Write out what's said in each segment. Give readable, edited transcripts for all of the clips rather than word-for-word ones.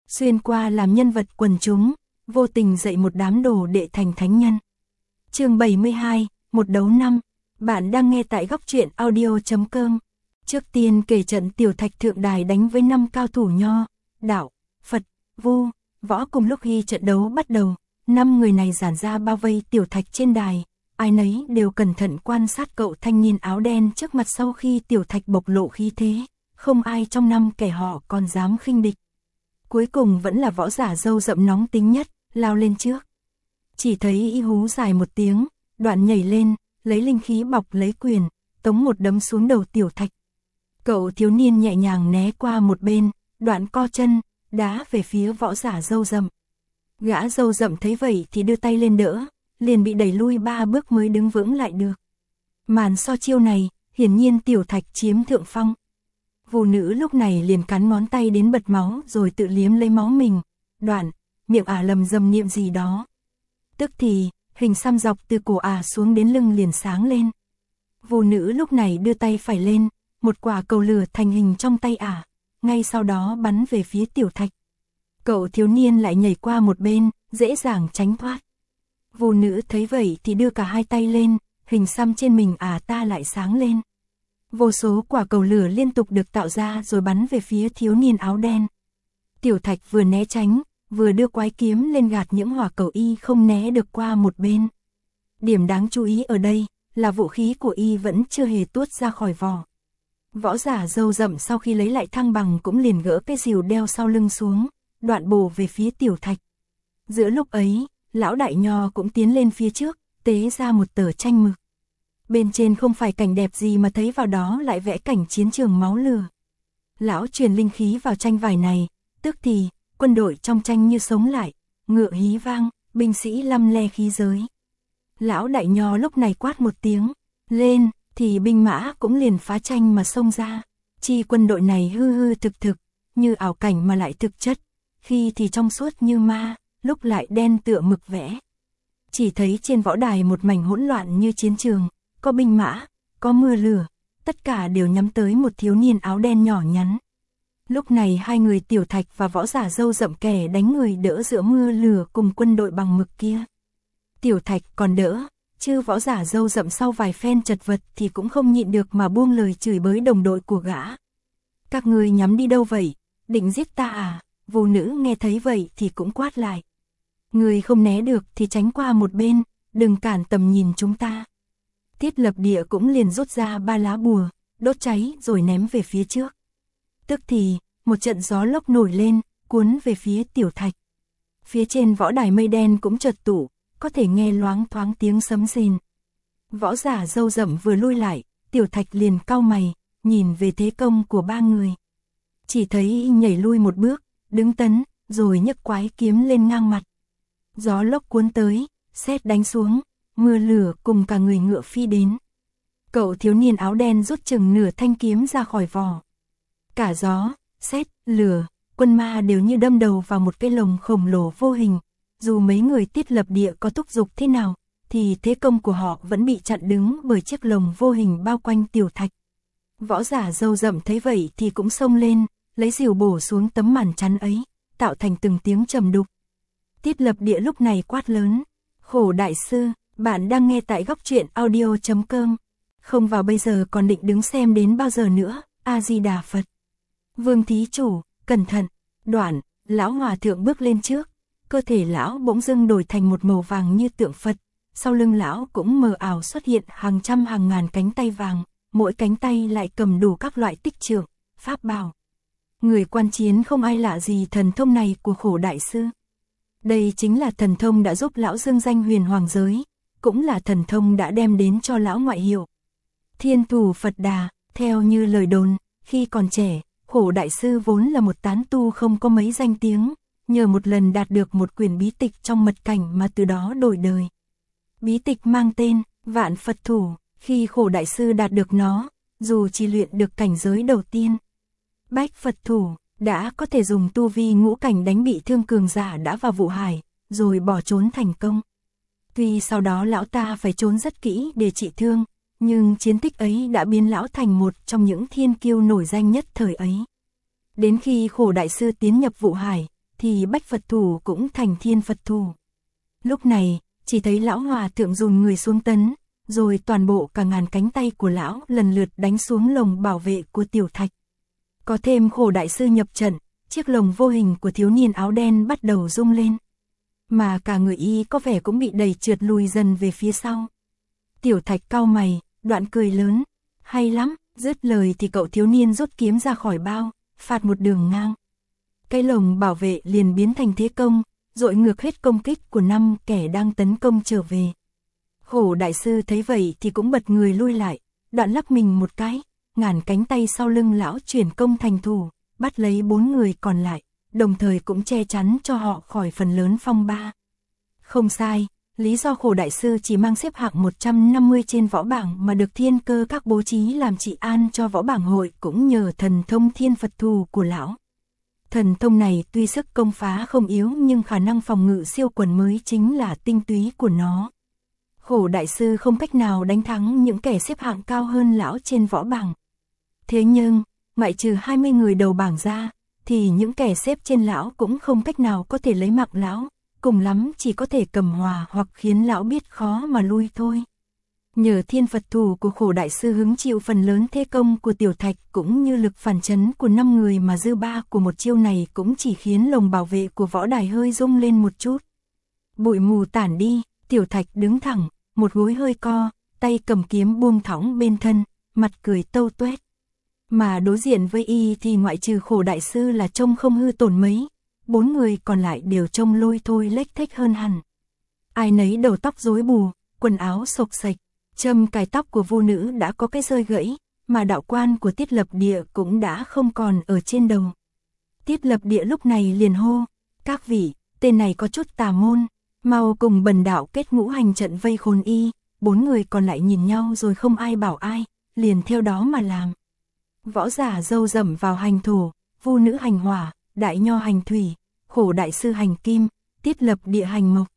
xuyên qua làm nhân vật quần chúng, vô tình dạy một đám đồ đệ thành thánh nhân. Chương 72, một đấu năm. Bạn đang nghe tại góc truyện audio.com. Trước tiên kể trận Tiểu Thạch thượng đài đánh với 5 cao thủ Nho, Đạo, Phật, Vu, Võ cùng lúc khi trận đấu bắt đầu, 5 người này giản ra bao vây Tiểu Thạch trên đài, ai nấy đều cẩn thận quan sát cậu thanh niên áo đen trước mặt. Sau khi Tiểu Thạch bộc lộ khí thế, không ai trong 5 kẻ họ còn dám khinh địch. Cuối cùng vẫn là võ giả râu rậm nóng tính nhất, lao lên trước. Chỉ thấy y hú dài một tiếng, đoạn nhảy lên, lấy linh khí bọc lấy quyền, tống một đấm xuống đầu Tiểu Thạch. Cậu thiếu niên nhẹ nhàng né qua một bên, đoạn co chân, đá về phía võ giả râu rậm. Gã râu rậm thấy vậy thì đưa tay lên đỡ, liền bị đẩy lui 3 bước mới đứng vững lại được. Màn so chiêu này, hiển nhiên Tiểu Thạch chiếm thượng phong. Vũ nữ lúc này liền cắn ngón tay đến bật máu rồi tự liếm lấy máu mình, đoạn, miệng lầm rầm niệm gì đó. Tức thì, hình xăm dọc từ cổ xuống đến lưng liền sáng lên. Vũ nữ lúc này đưa tay phải lên, một quả cầu lửa thành hình trong tay ngay sau đó bắn về phía Tiểu Thạch. Cậu thiếu niên lại nhảy qua một bên, dễ dàng tránh thoát. Vũ nữ thấy vậy thì đưa cả hai tay lên, hình xăm trên mình ta lại sáng lên. Vô số quả cầu lửa liên tục được tạo ra rồi bắn về phía thiếu niên áo đen. Tiểu Thạch vừa né tránh, vừa đưa quái kiếm lên gạt những hỏa cầu y không né được qua một bên. Điểm đáng chú ý ở đây là vũ khí của y vẫn chưa hề tuốt ra khỏi vỏ. Võ giả râu rậm sau khi lấy lại thăng bằng cũng liền gỡ cái rìu đeo sau lưng xuống, đoạn bổ về phía Tiểu Thạch. Giữa lúc ấy, lão đại Nho cũng tiến lên phía trước, tế ra một tờ tranh mực. Bên trên không phải cảnh đẹp gì mà thấy vào đó lại vẽ cảnh chiến trường máu lửa. Lão truyền linh khí vào tranh vải này, tức thì, quân đội trong tranh như sống lại, ngựa hí vang, binh sĩ lăm le khí giới. Lão đại Nho lúc này quát một tiếng, lên, thì binh mã cũng liền phá tranh mà xông ra. Chi quân đội này hư hư thực thực, như ảo cảnh mà lại thực chất, khi thì trong suốt như ma, lúc lại đen tựa mực vẽ. Chỉ thấy trên võ đài một mảnh hỗn loạn như chiến trường, có binh mã, có mưa lửa, tất cả đều nhắm tới một thiếu niên áo đen nhỏ nhắn. Lúc này hai người Tiểu Thạch và võ giả râu rậm kẻ đánh người đỡ giữa mưa lửa cùng quân đội bằng mực kia. Tiểu Thạch còn đỡ, chứ võ giả râu rậm sau vài phen chật vật thì cũng không nhịn được mà buông lời chửi bới đồng đội của gã. Các ngươi nhắm đi đâu vậy, định giết ta Vũ nữ nghe thấy vậy thì cũng quát lại. Người không né được thì tránh qua một bên, đừng cản tầm nhìn chúng ta. Thiết Lập Địa cũng liền rút ra 3 lá bùa, đốt cháy rồi ném về phía trước. Tức thì, một trận gió lốc nổi lên, cuốn về phía Tiểu Thạch. Phía trên võ đài mây đen cũng chợt tụ, có thể nghe loáng thoáng tiếng sấm rền. Võ giả râu rậm vừa lui lại, Tiểu Thạch liền cau mày, nhìn về thế công của 3 người. Chỉ thấy nhảy lui một bước, đứng tấn, rồi nhấc quái kiếm lên ngang mặt. Gió lốc cuốn tới, sét đánh xuống, mưa lửa cùng cả người ngựa phi đến. Cậu thiếu niên áo đen rút chừng nửa thanh kiếm ra khỏi vỏ. Cả gió, sét, lửa, quân ma đều như đâm đầu vào một cái lồng khổng lồ vô hình. Dù mấy người Thiết Lập Địa có thúc giục thế nào, thì thế công của họ vẫn bị chặn đứng bởi chiếc lồng vô hình bao quanh Tiểu Thạch. Võ giả râu rậm thấy vậy thì cũng xông lên, lấy rìu bổ xuống tấm màn chắn ấy, tạo thành từng tiếng trầm đục. Thiết Lập Địa lúc này quát lớn, Khổ đại sư, bạn đang nghe tại góc truyện audio.com. Không vào bây giờ còn định đứng xem đến bao giờ nữa, A-di-đà Phật. Vương thí chủ, cẩn thận, đoạn, lão hòa thượng bước lên trước. Cơ thể lão bỗng dưng đổi thành một màu vàng như tượng Phật, sau lưng lão cũng mờ ảo xuất hiện hàng trăm hàng ngàn cánh tay vàng, mỗi cánh tay lại cầm đủ các loại tích trượng, pháp bảo. Người quan chiến không ai lạ gì thần thông này của Khổ đại sư. Đây chính là thần thông đã giúp lão dương danh huyền hoàng giới, cũng là thần thông đã đem đến cho lão ngoại hiệu Thiên Thủ Phật Đà. Theo như lời đồn, khi còn trẻ, Khổ đại sư vốn là một tán tu không có mấy danh tiếng. Nhờ một lần đạt được một quyển bí tịch trong mật cảnh mà từ đó đổi đời. Bí tịch mang tên Vạn Phật Thủ, khi Khổ đại sư đạt được nó, dù chỉ luyện được cảnh giới đầu tiên, Bách Phật Thủ, đã có thể dùng tu vi ngũ cảnh đánh bị thương cường giả đã vào vụ hải, rồi bỏ trốn thành công. Tuy sau đó lão ta phải trốn rất kỹ để trị thương, nhưng chiến tích ấy đã biến lão thành một trong những thiên kiêu nổi danh nhất thời ấy. Đến khi Khổ đại sư tiến nhập vụ hải, thì Bách Phật thủ cũng thành Thiên Phật thủ. Lúc này, chỉ thấy lão hòa thượng dồn người xuống tấn, rồi toàn bộ cả ngàn cánh tay của lão lần lượt đánh xuống lồng bảo vệ của Tiểu Thạch. Có thêm Khổ đại sư nhập trận, chiếc lồng vô hình của thiếu niên áo đen bắt đầu rung lên. Mà cả người y có vẻ cũng bị đẩy trượt lùi dần về phía sau. Tiểu Thạch cau mày, đoạn cười lớn, hay lắm, dứt lời thì cậu thiếu niên rút kiếm ra khỏi bao, phạt một đường ngang. Cái lồng bảo vệ liền biến thành thế công, dội ngược hết công kích của 5 kẻ đang tấn công trở về. Khổ đại sư thấy vậy thì cũng bật người lui lại, đoạn lắc mình một cái, ngàn cánh tay sau lưng lão chuyển công thành thủ, bắt lấy 4 người còn lại, đồng thời cũng che chắn cho họ khỏi phần lớn phong ba. Không sai, lý do Khổ đại sư chỉ mang xếp hạng 150 trên võ bảng mà được Thiên Cơ Các bố trí làm trị an cho võ bảng hội cũng nhờ thần thông Thiên Phật thủ của lão. Thần thông này tuy sức công phá không yếu nhưng khả năng phòng ngự siêu quần mới chính là tinh túy của nó. Khổ đại sư không cách nào đánh thắng những kẻ xếp hạng cao hơn lão trên võ bảng. Thế nhưng, ngoại trừ 20 người đầu bảng ra, thì những kẻ xếp trên lão cũng không cách nào có thể lấy mạng lão, cùng lắm chỉ có thể cầm hòa hoặc khiến lão biết khó mà lui thôi. Nhờ Thiên Phật thủ của Khổ đại sư hứng chịu phần lớn thế công của Tiểu Thạch cũng như lực phản chấn của 5 người mà dư ba của một chiêu này cũng chỉ khiến lồng bảo vệ của võ đài hơi rung lên một chút. Bụi mù tản đi, Tiểu Thạch đứng thẳng, một gối hơi co, tay cầm kiếm buông thõng bên thân, mặt cười tâu tuét. Mà đối diện với y thì ngoại trừ Khổ đại sư là trông không hư tổn mấy, 4 người còn lại đều trông lôi thôi lếch thếch hơn hẳn. Ai nấy đầu tóc rối bù, quần áo xộc xệch, châm cài tóc của vô nữ đã có cái rơi gãy, mà đạo quan của Tiết Lập Địa cũng đã không còn ở trên đầu. Tiết Lập Địa lúc này liền hô, các vị, tên này có chút tà môn, mau cùng bần đạo kết ngũ hành trận vây khốn y. 4 người còn lại nhìn nhau rồi không ai bảo ai, liền theo đó mà làm. Võ giả râu rậm vào hành thổ, vô nữ hành hỏa, đại nho hành thủy, Khổ đại sư hành kim, Tiết Lập Địa hành mộc.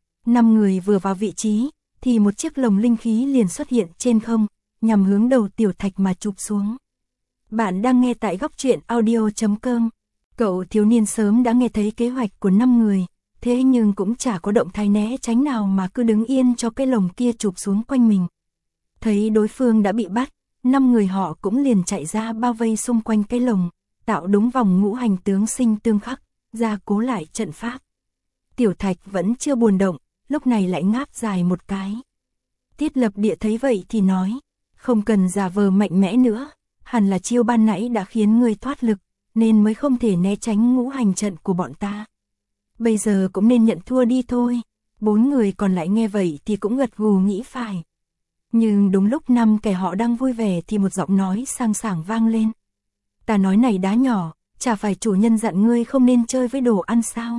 5 người vừa vào vị trí, thì một chiếc lồng linh khí liền xuất hiện trên không, nhằm hướng đầu Tiểu Thạch mà chụp xuống. Bạn đang nghe tại góc truyện audio.com. Cậu thiếu niên sớm đã nghe thấy kế hoạch của 5 người, thế nhưng cũng chả có động thái né tránh nào mà cứ đứng yên cho cái lồng kia chụp xuống quanh mình. Thấy đối phương đã bị bắt, 5 người họ cũng liền chạy ra bao vây xung quanh cái lồng, tạo đúng vòng ngũ hành tướng sinh tương khắc, gia cố lại trận pháp. Tiểu Thạch vẫn chưa buồn động, lúc này lại ngáp dài một cái. Tiết Lập Địa thấy vậy thì nói, không cần giả vờ mạnh mẽ nữa, hẳn là chiêu ban nãy đã khiến ngươi thoát lực, nên mới không thể né tránh ngũ hành trận của bọn ta. Bây giờ cũng nên nhận thua đi thôi. 4 người còn lại nghe vậy thì cũng gật gù nghĩ phải. Nhưng đúng lúc 5 kẻ họ đang vui vẻ thì một giọng nói sang sảng vang lên. Ta nói này đá nhỏ, chả phải chủ nhân dặn ngươi không nên chơi với đồ ăn sao?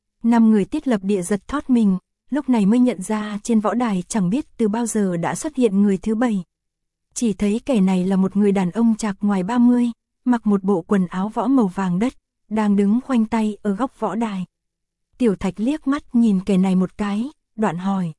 5 người Tiết Lập Địa giật thót mình, lúc này mới nhận ra trên võ đài chẳng biết từ bao giờ đã xuất hiện người thứ 7. Chỉ thấy kẻ này là một người đàn ông chạc ngoài 30, mặc một bộ quần áo võ màu vàng đất, đang đứng khoanh tay ở góc võ đài. Tiểu Thạch liếc mắt nhìn kẻ này một cái, đoạn hỏi.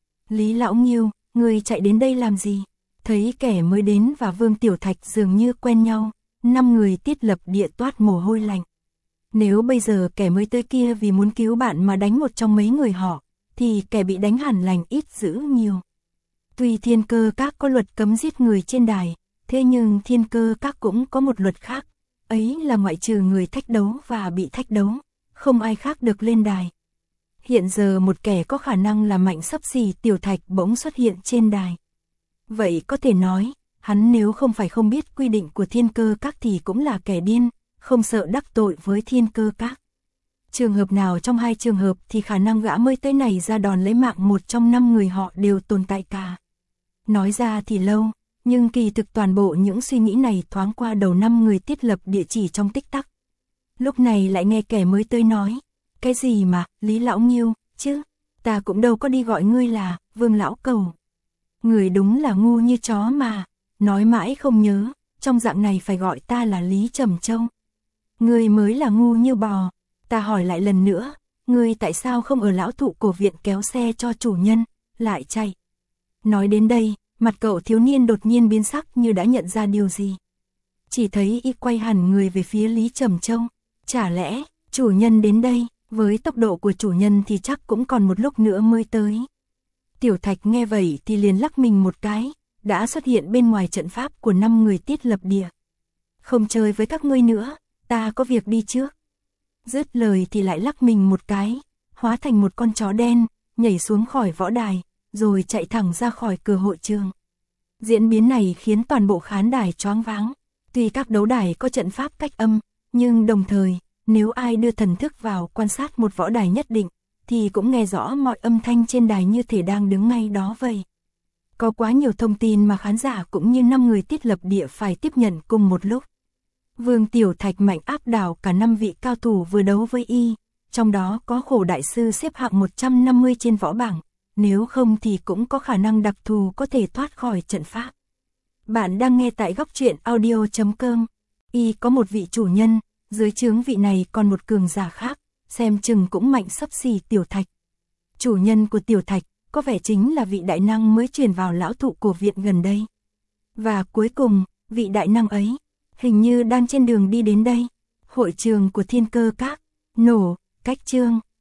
Lý Lão Nghiêu, ngươi chạy đến đây làm gì? Thấy kẻ mới đến và Vương Tiểu Thạch dường như quen nhau, 5 người Tiết Lập Địa toát mồ hôi lạnh. Nếu bây giờ kẻ mới tới kia vì muốn cứu bạn mà đánh một trong mấy người họ, thì kẻ bị đánh hẳn lành ít dữ nhiều. Tuy Thiên Cơ Các có luật cấm giết người trên đài, thế nhưng Thiên Cơ Các cũng có một luật khác, ấy là ngoại trừ người thách đấu và bị thách đấu, không ai khác được lên đài. Hiện giờ một kẻ có khả năng là mạnh xấp xỉ Tiểu Thạch bỗng xuất hiện trên đài. Vậy có thể nói, hắn nếu không phải không biết quy định của Thiên Cơ Các thì cũng là kẻ điên, không sợ đắc tội với Thiên Cơ Các. Trường hợp nào trong 2 trường hợp thì khả năng gã mới tới này ra đòn lấy mạng một trong 5 người họ đều tồn tại cả. Nói ra thì lâu, nhưng kỳ thực toàn bộ những suy nghĩ này thoáng qua đầu 5 người Tiết Lập Địa chỉ trong tích tắc. Lúc này lại nghe kẻ mới tới nói, cái gì mà, Lý Lão Nghiêu, chứ, ta cũng đâu có đi gọi ngươi là, Vương Lão Cầu. Người đúng là ngu như chó mà, nói mãi không nhớ, trong dạng này phải gọi ta là Lý Trầm Châu. Ngươi mới là ngu như bò, ta hỏi lại lần nữa, ngươi tại sao không ở Lão Thụ Cổ Viện kéo xe cho chủ nhân, lại chạy. Nói đến đây, mặt cậu thiếu niên đột nhiên biến sắc như đã nhận ra điều gì. Chỉ thấy y quay hẳn người về phía Lý Trầm Châu, chả lẽ, Chủ nhân đến đây, với tốc độ của chủ nhân thì chắc cũng còn một lúc nữa mới tới. Tiểu Thạch nghe vậy thì liền lắc mình một cái, đã xuất hiện bên ngoài trận pháp của 5 người Tiết Lập Địa. Không chơi với các ngươi nữa, ta có việc đi trước. Dứt lời thì lại lắc mình một cái, hóa thành một con chó đen, nhảy xuống khỏi võ đài, rồi chạy thẳng ra khỏi cửa hội trường. Diễn biến này khiến toàn bộ khán đài choáng váng. Tuy các đấu đài có trận pháp cách âm, nhưng đồng thời, nếu ai đưa thần thức vào quan sát một võ đài nhất định, thì cũng nghe rõ mọi âm thanh trên đài như thể đang đứng ngay đó vậy. Có quá nhiều thông tin mà khán giả cũng như 5 người Tiết Lập Địa phải tiếp nhận cùng một lúc. Vương Tiểu Thạch mạnh áp đảo cả 5 vị cao thủ vừa đấu với y, trong đó có Khổ Đại Sư xếp hạng 150 trên võ bảng, nếu không thì cũng có khả năng đặc thù có thể thoát khỏi trận pháp. Bạn đang nghe tại góc truyện audio.com. Y có một vị chủ nhân, dưới trướng vị này còn một cường giả khác, xem chừng cũng mạnh xấp xỉ Tiểu Thạch. Chủ nhân của Tiểu Thạch có vẻ chính là vị đại năng mới truyền vào lão thụ của viện gần đây. Và cuối cùng, vị đại năng ấy hình như đang trên đường đi đến đây. Hội trường của Thiên Cơ Các, nổ, cách chương.